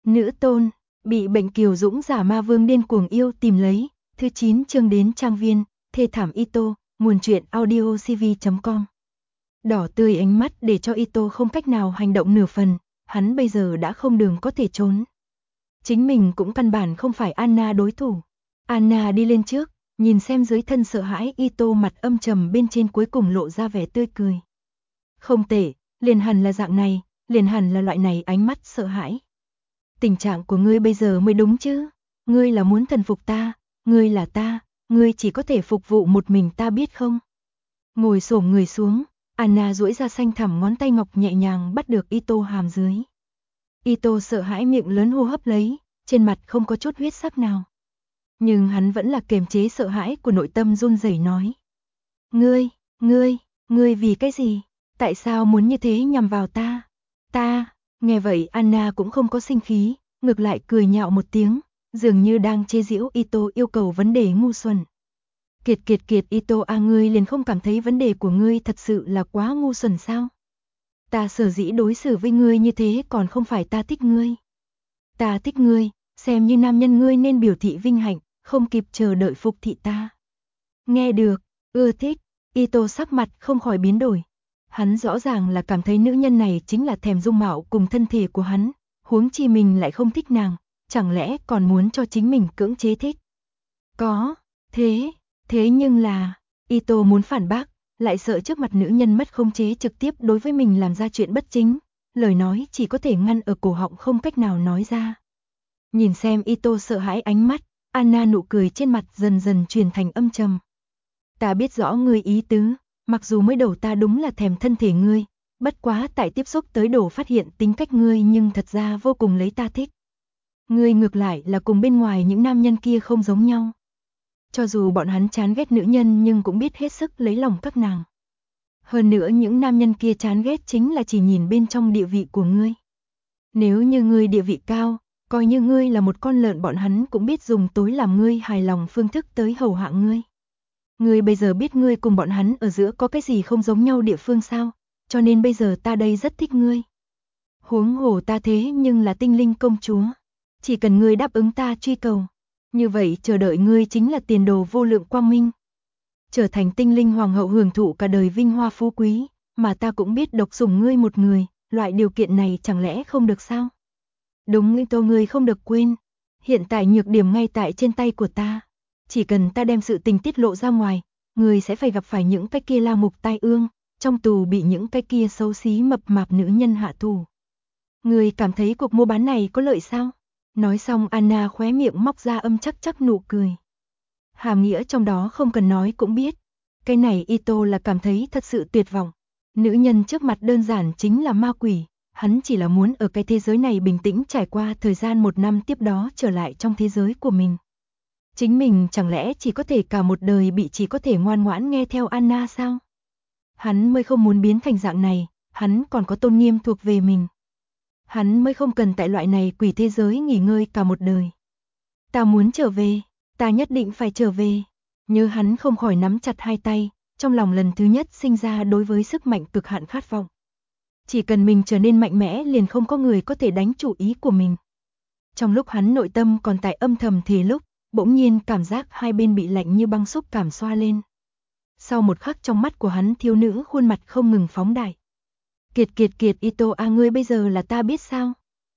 Nữ tôn, bị bệnh kiều dũng giả ma vương điên cuồng yêu tìm lấy, thứ 9 chương đến trang viên, thê thảm Ito, nguồn truyện audio cv.com. Đỏ tươi ánh mắt để cho Ito không cách nào hành động nửa phần, hắn bây giờ đã không đường có thể trốn. Chính mình cũng căn bản không phải Anna đối thủ. Anna đi lên trước, nhìn xem dưới thân sợ hãi Ito mặt âm trầm bên trên cuối cùng lộ ra vẻ tươi cười. Không tệ, liền hẳn là dạng này, liền hẳn là loại này ánh mắt sợ hãi. Tình trạng của ngươi bây giờ mới đúng chứ, ngươi là muốn thần phục ta, ngươi là ta, ngươi chỉ có thể phục vụ một mình ta biết không? Ngồi xổm người xuống, Anna duỗi ra xanh thẳm ngón tay ngọc nhẹ nhàng bắt được Ito hàm dưới. Ito sợ hãi miệng lớn hô hấp lấy, trên mặt không có chút huyết sắc nào. Nhưng hắn vẫn là kiềm chế sợ hãi của nội tâm run rẩy nói. Ngươi vì cái gì? Tại sao muốn như thế nhằm vào ta? Nghe vậy Anna cũng không có sinh khí, ngược lại cười nhạo một tiếng, dường như đang chế giễu Ito yêu cầu vấn đề ngu xuẩn. Kiệt Ito ngươi liền không cảm thấy vấn đề của ngươi thật sự là quá ngu xuẩn sao? Ta sở dĩ đối xử với ngươi như thế còn không phải ta thích ngươi. Ta thích ngươi, xem như nam nhân ngươi nên biểu thị vinh hạnh, không kịp chờ đợi phục thị ta. Nghe được, ưa thích, Ito sắc mặt không khỏi biến đổi. Hắn rõ ràng là cảm thấy nữ nhân này chính là thèm dung mạo cùng thân thể của hắn, huống chi mình lại không thích nàng, chẳng lẽ còn muốn cho chính mình cưỡng chế thích. Có, thế nhưng là, Ito muốn phản bác, lại sợ trước mặt nữ nhân mất khống chế trực tiếp đối với mình làm ra chuyện bất chính, lời nói chỉ có thể ngăn ở cổ họng không cách nào nói ra. Nhìn xem Ito sợ hãi ánh mắt, Anna nụ cười trên mặt dần dần truyền thành âm trầm. Ta biết rõ ngươi ý tứ, mặc dù mới đầu ta đúng là thèm thân thể ngươi, bất quá tại tiếp xúc tới đổ phát hiện tính cách ngươi nhưng thật ra vô cùng lấy ta thích. Ngươi ngược lại là cùng bên ngoài những nam nhân kia không giống nhau. Cho dù bọn hắn chán ghét nữ nhân nhưng cũng biết hết sức lấy lòng các nàng. Hơn nữa những nam nhân kia chán ghét chính là chỉ nhìn bên trong địa vị của ngươi. Nếu như ngươi địa vị cao, coi như ngươi là một con lợn bọn hắn cũng biết dùng tối làm ngươi hài lòng phương thức tới hầu hạ ngươi. Ngươi bây giờ biết ngươi cùng bọn hắn ở giữa có cái gì không giống nhau địa phương sao, cho nên bây giờ ta đây rất thích ngươi. Huống hồ ta thế nhưng là tinh linh công chúa, chỉ cần ngươi đáp ứng ta truy cầu, như vậy chờ đợi ngươi chính là tiền đồ vô lượng quang minh. Trở thành tinh linh hoàng hậu hưởng thụ cả đời vinh hoa phú quý, mà ta cũng biết độc sủng ngươi một người, loại điều kiện này chẳng lẽ không được sao? Đúng Ito ngươi không được quên, hiện tại nhược điểm ngay tại trên tay của ta. Chỉ cần ta đem sự tình tiết lộ ra ngoài, người sẽ phải gặp phải những cái kia la mục tai ương, trong tù bị những cái kia xấu xí mập mạp nữ nhân hạ thủ. Người cảm thấy cuộc mua bán này có lợi sao? Nói xong Anna khóe miệng móc ra âm chắc nụ cười. Hàm nghĩa trong đó không cần nói cũng biết. Cái này Ito là cảm thấy thật sự tuyệt vọng. Nữ nhân trước mặt đơn giản chính là ma quỷ. Hắn chỉ là muốn ở cái thế giới này bình tĩnh trải qua thời gian 1 năm tiếp đó trở lại trong thế giới của mình. Chính mình chẳng lẽ chỉ có thể cả một đời bị chỉ có thể ngoan ngoãn nghe theo Anna sao? Hắn mới không muốn biến thành dạng này, hắn còn có tôn nghiêm thuộc về mình. Hắn mới không cần tại loại này quỷ thế giới nghỉ ngơi cả một đời. Ta muốn trở về, ta nhất định phải trở về. Như hắn không khỏi nắm chặt hai tay, trong lòng lần thứ nhất sinh ra đối với sức mạnh cực hạn khát vọng. Chỉ cần mình trở nên mạnh mẽ liền không có người có thể đánh chủ ý của mình. Trong lúc hắn nội tâm còn tại âm thầm thì lúc, bỗng nhiên cảm giác hai bên bị lạnh như băng xúc cảm xoa lên. Sau một khắc trong mắt của hắn thiếu nữ khuôn mặt không ngừng phóng đại. Kiệt Ito ngươi bây giờ là ta biết sao?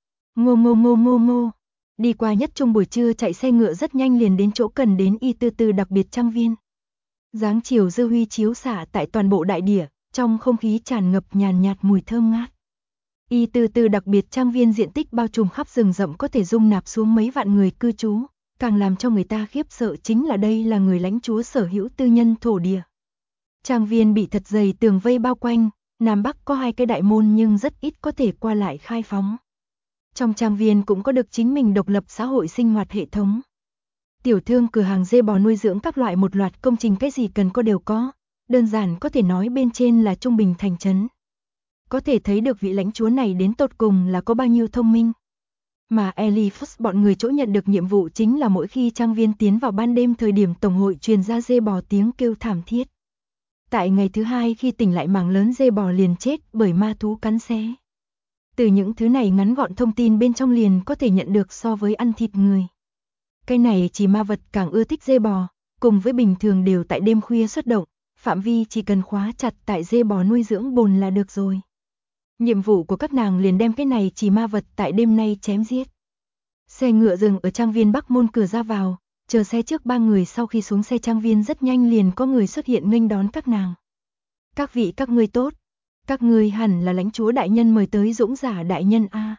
Ngô. Đi qua nhất trung buổi trưa chạy xe ngựa rất nhanh liền đến chỗ cần đến Y Tư Tư đặc biệt trang viên. Dáng chiều dư huy chiếu xạ tại toàn bộ đại địa, trong không khí tràn ngập nhàn nhạt mùi thơm ngát. Y Tư Tư đặc biệt trang viên diện tích bao trùm khắp rừng rậm có thể dung nạp xuống mấy vạn người cư trú. Càng làm cho người ta khiếp sợ chính là đây là người lãnh chúa sở hữu tư nhân thổ địa. Trang viên bị thật dày tường vây bao quanh, Nam Bắc có 2 cái đại môn nhưng rất ít có thể qua lại khai phóng. Trong trang viên cũng có được chính mình độc lập xã hội sinh hoạt hệ thống. Tiểu thương cửa hàng dê bò nuôi dưỡng các loại một loạt công trình cái gì cần có đều có, đơn giản có thể nói bên trên là trung bình thành trấn. Có thể thấy được vị lãnh chúa này đến tột cùng là có bao nhiêu thông minh. Mà Eliphus bọn người chỗ nhận được nhiệm vụ chính là mỗi khi trang viên tiến vào ban đêm thời điểm tổng hội truyền ra dê bò tiếng kêu thảm thiết. Tại ngày thứ 2 khi tỉnh lại mảng lớn dê bò liền chết bởi ma thú cắn xé. Từ những thứ này ngắn gọn thông tin bên trong liền có thể nhận được so với ăn thịt người. Cái này chỉ ma vật càng ưa thích dê bò, cùng với bình thường đều tại đêm khuya xuất động, phạm vi chỉ cần khóa chặt tại dê bò nuôi dưỡng bồn là được rồi. Nhiệm vụ của các nàng liền đem cái này chỉ ma vật tại đêm nay chém giết. Xe ngựa dừng ở trang viên Bắc Môn cửa ra vào, chờ xe trước 3 người sau khi xuống xe trang viên rất nhanh liền có người xuất hiện nghênh đón các nàng. Các vị các ngươi tốt, các ngươi hẳn là lãnh chúa đại nhân mời tới Dũng Giả đại nhân a.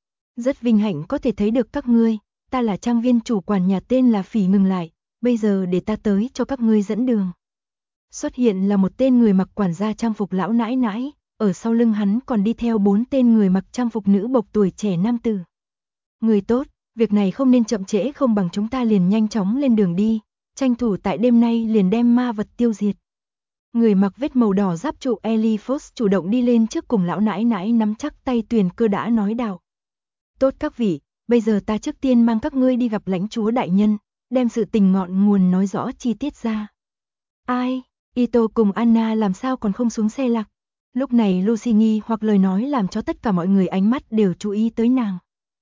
Rất vinh hạnh có thể thấy được các ngươi, ta là trang viên chủ quản nhà tên là Phỉ Ngừng Lại, bây giờ để ta tới cho các ngươi dẫn đường. Xuất hiện là một tên người mặc quản gia trang phục lão nãi nãi, ở sau lưng hắn còn đi theo 4 tên người mặc trang phục nữ bộc tuổi trẻ nam tử. Người tốt, việc này không nên chậm trễ, không bằng chúng ta liền nhanh chóng lên đường đi, tranh thủ tại đêm nay liền đem ma vật tiêu diệt. Người mặc vết màu đỏ giáp trụ Eliphos chủ động đi lên trước cùng lão nãi nãi nắm chắc tay Tuyền Cơ đã nói đạo. Tốt các vị, bây giờ ta trước tiên mang các ngươi đi gặp lãnh chúa đại nhân, đem sự tình ngọn nguồn nói rõ chi tiết ra. Ai, Ito cùng Anna làm sao còn không xuống xe lạc? Lúc này Lucy nghi hoặc lời nói làm cho tất cả mọi người ánh mắt đều chú ý tới nàng.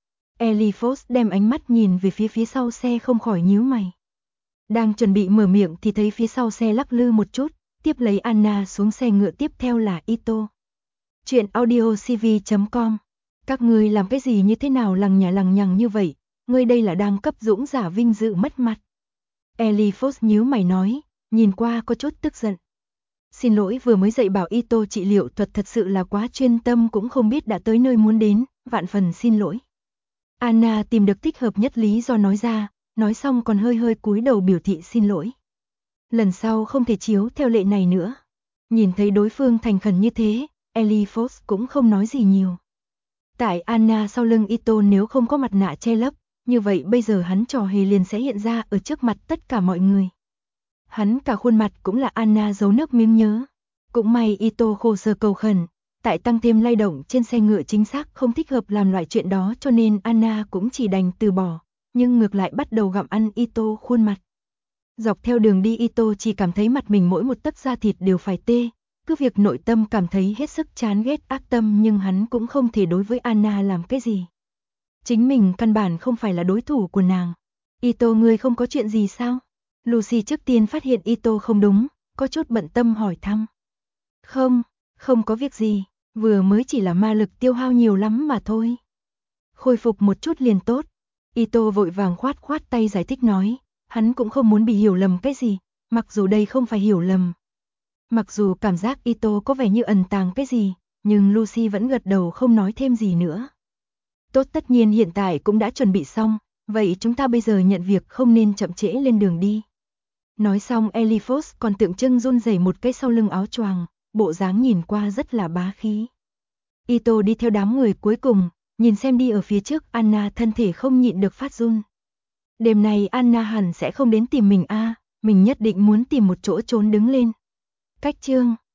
Eliphos đem ánh mắt nhìn về phía sau xe không khỏi nhíu mày. Đang chuẩn bị mở miệng thì thấy phía sau xe lắc lư một chút, tiếp lấy Anna xuống xe ngựa, tiếp theo là Ito. Chuyện audio cv.com. Các ngươi làm cái gì như thế nào lằng nhằng như vậy, ngươi đây là đang cấp Dũng Giả vinh dự mất mặt. Eliphos nhíu mày nói, nhìn qua có chút tức giận. Xin lỗi, vừa mới dạy bảo Ito trị liệu thuật thật sự là quá chuyên tâm, cũng không biết đã tới nơi muốn đến, vạn phần xin lỗi. Anna tìm được thích hợp nhất lý do nói ra, nói xong còn hơi cúi đầu biểu thị xin lỗi. Lần sau không thể chiếu theo lệ này nữa. Nhìn thấy đối phương thành khẩn như thế, Eliphos cũng không nói gì nhiều. Tại Anna sau lưng Ito nếu không có mặt nạ che lấp, như vậy bây giờ hắn trò hề liền sẽ hiện ra ở trước mặt tất cả mọi người. Hắn cả khuôn mặt cũng là Anna giấu nước miếng nhớ. Cũng may Ito khổ sở cầu khẩn, tại tăng thêm lay động trên xe ngựa chính xác không thích hợp làm loại chuyện đó, cho nên Anna cũng chỉ đành từ bỏ, nhưng ngược lại bắt đầu gặm ăn Ito khuôn mặt. Dọc theo đường đi Ito chỉ cảm thấy mặt mình mỗi một tấc da thịt đều phải tê, cứ việc nội tâm cảm thấy hết sức chán ghét ác tâm nhưng hắn cũng không thể đối với Anna làm cái gì. Chính mình căn bản không phải là đối thủ của nàng. Ito, ngươi không có chuyện gì sao? Lucy trước tiên phát hiện Ito không đúng, có chút bận tâm hỏi thăm. Không có việc gì, vừa mới chỉ là ma lực tiêu hao nhiều lắm mà thôi. Khôi phục một chút liền tốt. Ito vội vàng khoát tay giải thích nói, hắn cũng không muốn bị hiểu lầm cái gì, mặc dù đây không phải hiểu lầm. Mặc dù cảm giác Ito có vẻ như ẩn tàng cái gì, nhưng Lucy vẫn gật đầu không nói thêm gì nữa. Tốt, tất nhiên hiện tại cũng đã chuẩn bị xong, vậy chúng ta bây giờ nhận việc, không nên chậm trễ lên đường đi. Nói xong Eliphos còn tượng trưng run rẩy một cái sau lưng áo choàng, bộ dáng nhìn qua rất là bá khí. Ito đi theo đám người cuối cùng, nhìn xem đi ở phía trước Anna thân thể không nhịn được phát run. Đêm nay Anna hẳn sẽ không đến tìm mình a, mình nhất định muốn tìm một chỗ trốn đứng lên. Cách chương